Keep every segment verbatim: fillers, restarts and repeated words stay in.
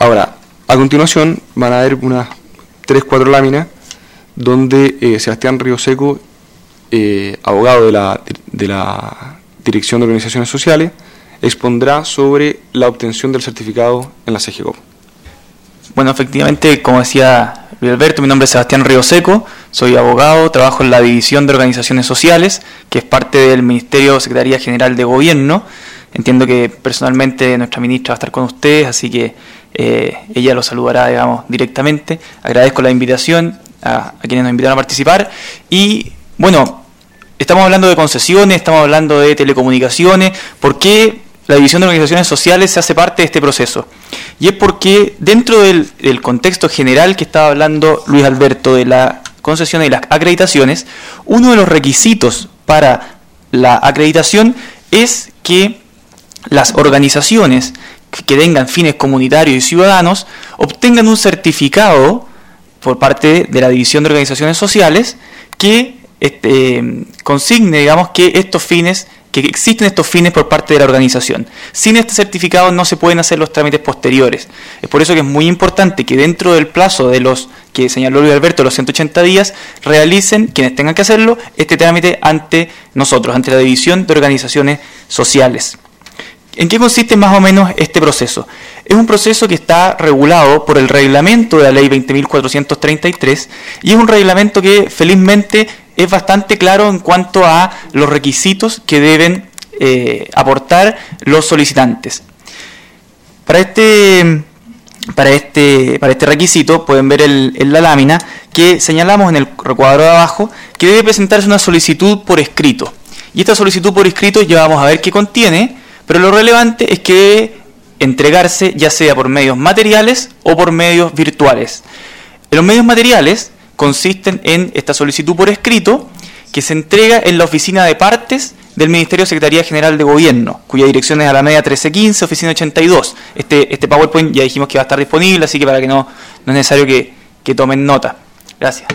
Ahora, a continuación van a haber unas tres, cuatro láminas donde eh, Sebastián Rioseco, eh, abogado de la, de la Dirección de Organizaciones Sociales, expondrá sobre la obtención del certificado en la C G C O P. Bueno, efectivamente, como decía Luis Alberto, mi nombre es Sebastián Rioseco, soy abogado, trabajo en la División de Organizaciones Sociales, que es parte del Ministerio de Secretaría General de Gobierno. Entiendo que personalmente nuestra ministra va a estar con ustedes, así que eh, ella los saludará, digamos, directamente. Agradezco la invitación a, a quienes nos invitaron a participar. Y, bueno, estamos hablando de concesiones, estamos hablando de telecomunicaciones. ¿Por qué la División de Organizaciones Sociales se hace parte de este proceso? Y es porque dentro del, del contexto general que estaba hablando Luis Alberto de la concesión y las acreditaciones, uno de los requisitos para la acreditación es que las organizaciones que tengan fines comunitarios y ciudadanos obtengan un certificado por parte de la División de Organizaciones Sociales que este, consigne, digamos, que estos fines, que existen estos fines por parte de la organización. Sin este certificado no se pueden hacer los trámites posteriores. Es por eso que es muy importante que dentro del plazo de los que señaló Luis Alberto, los ciento ochenta días, realicen, quienes tengan que hacerlo, este trámite ante nosotros, ante la División de Organizaciones Sociales. ¿En qué consiste más o menos este proceso? Es un proceso que está regulado por el reglamento de la Ley veinte mil cuatrocientos treinta y tres y es un reglamento que felizmente es bastante claro en cuanto a los requisitos que deben eh, aportar los solicitantes. Para este, para este, para este requisito pueden ver el, en la lámina que señalamos en el recuadro de abajo que debe presentarse una solicitud por escrito. Y esta solicitud por escrito ya vamos a ver qué contiene. Pero lo relevante es que debe entregarse ya sea por medios materiales o por medios virtuales. Los medios materiales consisten en esta solicitud por escrito que se entrega en la oficina de partes del Ministerio de Secretaría General de Gobierno, cuya dirección es Alameda trece quince, oficina ochenta y dos. Este, este PowerPoint ya dijimos que va a estar disponible, así que para que no, no es necesario que, que tomen nota. Gracias.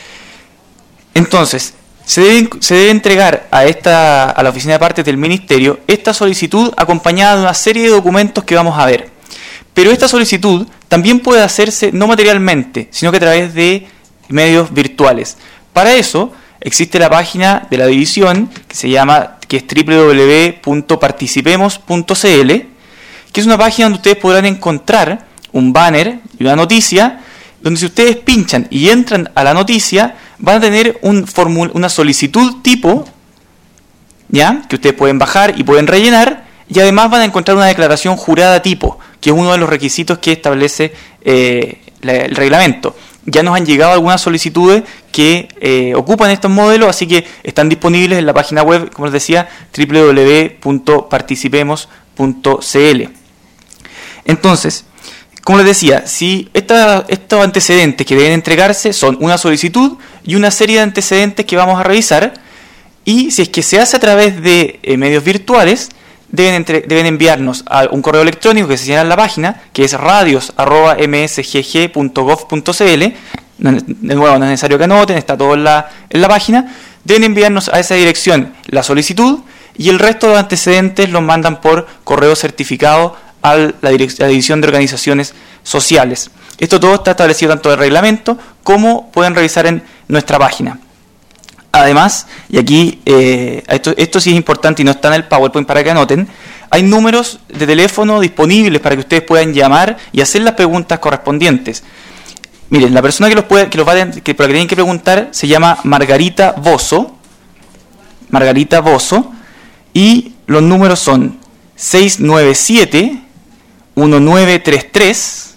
Entonces, Se debe, se debe entregar a, esta, a la oficina de partes del Ministerio esta solicitud acompañada de una serie de documentos que vamos a ver. Pero esta solicitud también puede hacerse no materialmente, sino que a través de medios virtuales. Para eso existe la página de la división que se llama, que es doble u doble u doble u punto participemos punto c l, que es una página donde ustedes podrán encontrar un banner y una noticia, donde si ustedes pinchan y entran a la noticia, van a tener un formul- una solicitud tipo, ¿ya?, que ustedes pueden bajar y pueden rellenar, y además van a encontrar una declaración jurada tipo, que es uno de los requisitos que establece eh, la, el reglamento. Ya nos han llegado algunas solicitudes que eh, ocupan estos modelos, así que están disponibles en la página web, como les decía, doble u doble u doble u punto participemos punto c l. Entonces, como les decía, si esta, estos antecedentes que deben entregarse son una solicitud y una serie de antecedentes que vamos a revisar, y si es que se hace a través de eh, medios virtuales, deben, entre, deben enviarnos a un correo electrónico que se señala en la página, que es radios arroba m s g g punto gov punto c l. De nuevo, no es necesario que anoten, está todo en la, en la página. Deben enviarnos a esa dirección la solicitud y el resto de los antecedentes los mandan por correo certificado a la, direc- a la División de Organizaciones Sociales. Esto todo está establecido tanto en el reglamento como pueden revisar en nuestra página. Además, y aquí eh, esto, esto sí es importante y no está en el PowerPoint para que anoten, hay números de teléfono disponibles para que ustedes puedan llamar y hacer las preguntas correspondientes. Miren, la persona que los puede, que los va a, que, por la que tienen que preguntar se llama Margarita Bozo, Margarita Bozo, y los números son seis nueve siete, uno nueve tres tres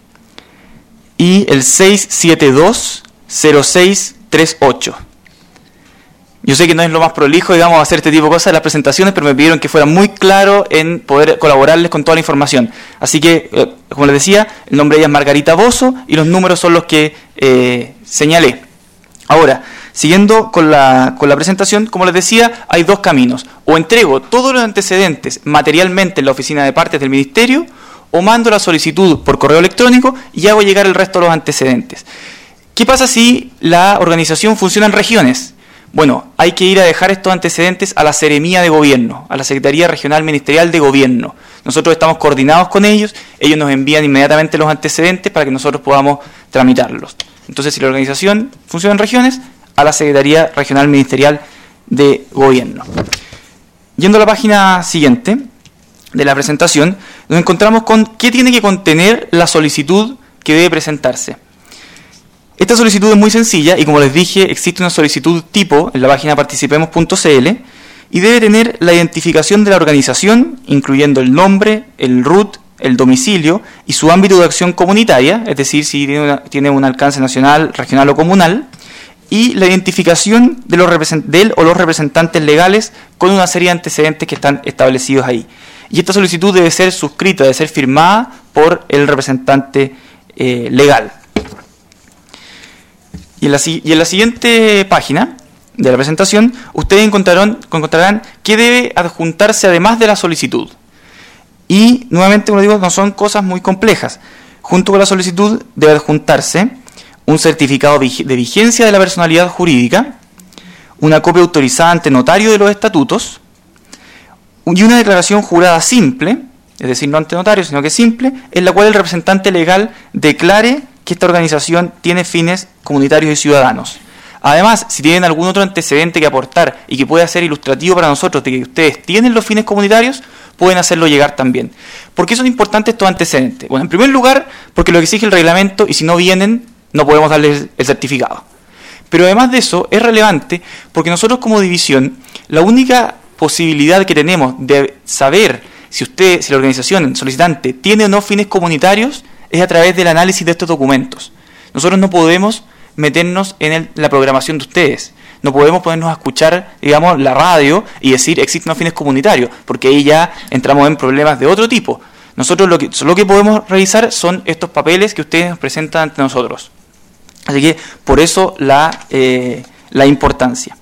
y el seis siete dos, cero seis tres ocho. Yo sé que no es lo más prolijo, digamos, hacer este tipo de cosas en las presentaciones, pero me pidieron que fuera muy claro en poder colaborarles con toda la información. Así que, eh, como les decía, el nombre de ella es Margarita Bozo y los números son los que eh, señalé. Ahora, siguiendo con la, con la presentación, como les decía, hay dos caminos. O entrego todos los antecedentes materialmente en la oficina de partes del Ministerio, o mando la solicitud por correo electrónico y hago llegar el resto de los antecedentes. ¿Qué pasa si la organización funciona en regiones? Bueno, hay que ir a dejar estos antecedentes a la Seremía de Gobierno, a la Secretaría Regional Ministerial de Gobierno, Nosotros estamos coordinados con ellos, ellos nos envían inmediatamente los antecedentes para que nosotros podamos tramitarlos. Entonces, si la organización funciona en regiones, a la Secretaría Regional Ministerial de Gobierno. Yendo a la página siguiente de la presentación, nos encontramos con qué tiene que contener la solicitud que debe presentarse. Esta solicitud es muy sencilla y, como les dije, existe una solicitud tipo en la página participemos punto c l y debe tener la identificación de la organización, incluyendo el nombre, el R U T, el domicilio y su ámbito de acción comunitaria, es decir, si tiene, una, tiene un alcance nacional, regional o comunal, y la identificación de, los de él o los representantes legales con una serie de antecedentes que están establecidos ahí. Y esta solicitud debe ser suscrita, debe ser firmada por el representante eh, legal. Y en, la, y en la siguiente página de la presentación, ustedes encontrarán, encontrarán qué debe adjuntarse además de la solicitud. Y, nuevamente, como digo, no son cosas muy complejas. Junto con la solicitud debe adjuntarse un certificado de vigencia de la personalidad jurídica, una copia autorizada ante notario de los estatutos y una declaración jurada simple, es decir, no ante notario, sino que simple, en la cual el representante legal declare que esta organización tiene fines comunitarios y ciudadanos. Además, si tienen algún otro antecedente que aportar y que pueda ser ilustrativo para nosotros de que ustedes tienen los fines comunitarios, pueden hacerlo llegar también. ¿Por qué son importantes estos antecedentes? Bueno, en primer lugar, porque lo exige el reglamento y si no vienen, no podemos darles el certificado. Pero además de eso, es relevante porque nosotros como división, la única posibilidad que tenemos de saber si usted, si la organización solicitante tiene o no fines comunitarios es a través del análisis de estos documentos. Nosotros no podemos meternos en el, la programación de ustedes. No podemos ponernos a escuchar, digamos, la radio y decir existen los fines comunitarios, porque ahí ya entramos en problemas de otro tipo. Nosotros lo que, lo que podemos revisar son estos papeles que ustedes nos presentan ante nosotros. Así que por eso la, eh, la importancia.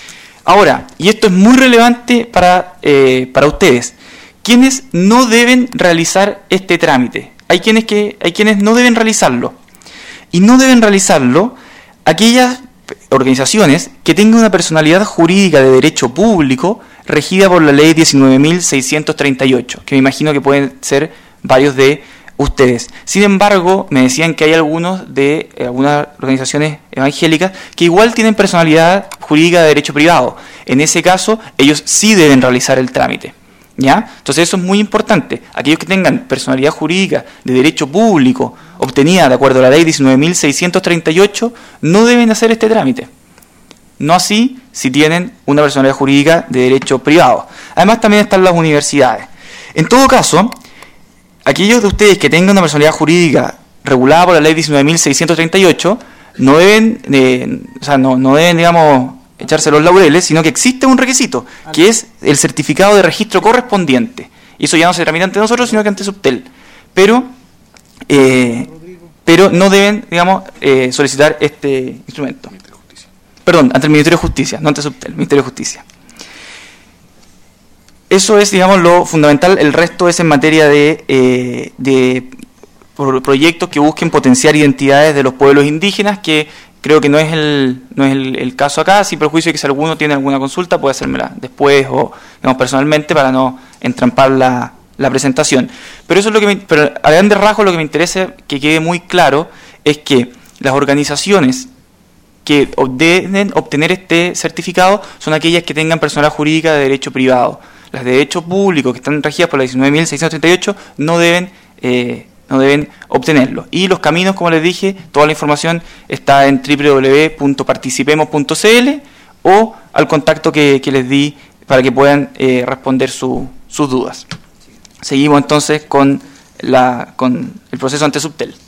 Ahora, y esto es muy relevante para, eh, para ustedes, ¿quiénes no deben realizar este trámite? Hay quienes, que, hay quienes no deben realizarlo. Y no deben realizarlo aquellas organizaciones que tengan una personalidad jurídica de derecho público regida por la ley diecinueve mil seiscientos treinta y ocho, que me imagino que pueden ser varios de ustedes. Sin embargo, me decían que hay algunos de eh, algunas organizaciones evangélicas que igual tienen personalidad jurídica de derecho privado. En ese caso, ellos sí deben realizar el trámite. ¿Ya? Entonces eso es muy importante. Aquellos que tengan personalidad jurídica de derecho público obtenida de acuerdo a la ley diecinueve mil seiscientos treinta y ocho no deben hacer este trámite. No así si tienen una personalidad jurídica de derecho privado. Además también están las universidades. En todo caso, aquellos de ustedes que tengan una personalidad jurídica regulada por la ley diecinueve mil seiscientos treinta y ocho no deben, eh, o sea, no, no deben, digamos, echarse los laureles, sino que existe un requisito, que es el certificado de registro correspondiente. Y eso ya no se tramita ante nosotros, sino que ante Subtel. Pero, eh, pero no deben, digamos, eh, solicitar este instrumento. Perdón, ante el Ministerio de Justicia, no ante Subtel, Ministerio de Justicia. Eso es, digamos, lo fundamental. El resto es en materia de, eh, de proyectos que busquen potenciar identidades de los pueblos indígenas, que creo que no es el no es el, el caso acá, sin perjuicio de que si alguno tiene alguna consulta puede hacérmela después o, digamos, personalmente para no entrampar la, la presentación. Pero eso es lo que me, pero a grandes rasgos lo que me interesa que quede muy claro es que las organizaciones que deben obtener este certificado son aquellas que tengan personalidad jurídica de derecho privado. Las de derecho público que están regidas por la diecinueve mil seiscientos treinta y ocho no deben eh, no deben obtenerlo. Y los caminos, como les dije, toda la información está en doble u doble u doble u punto participemos punto c l o al contacto que, que les di para que puedan eh, responder su, sus dudas. Seguimos entonces con, la, con el proceso ante Subtel.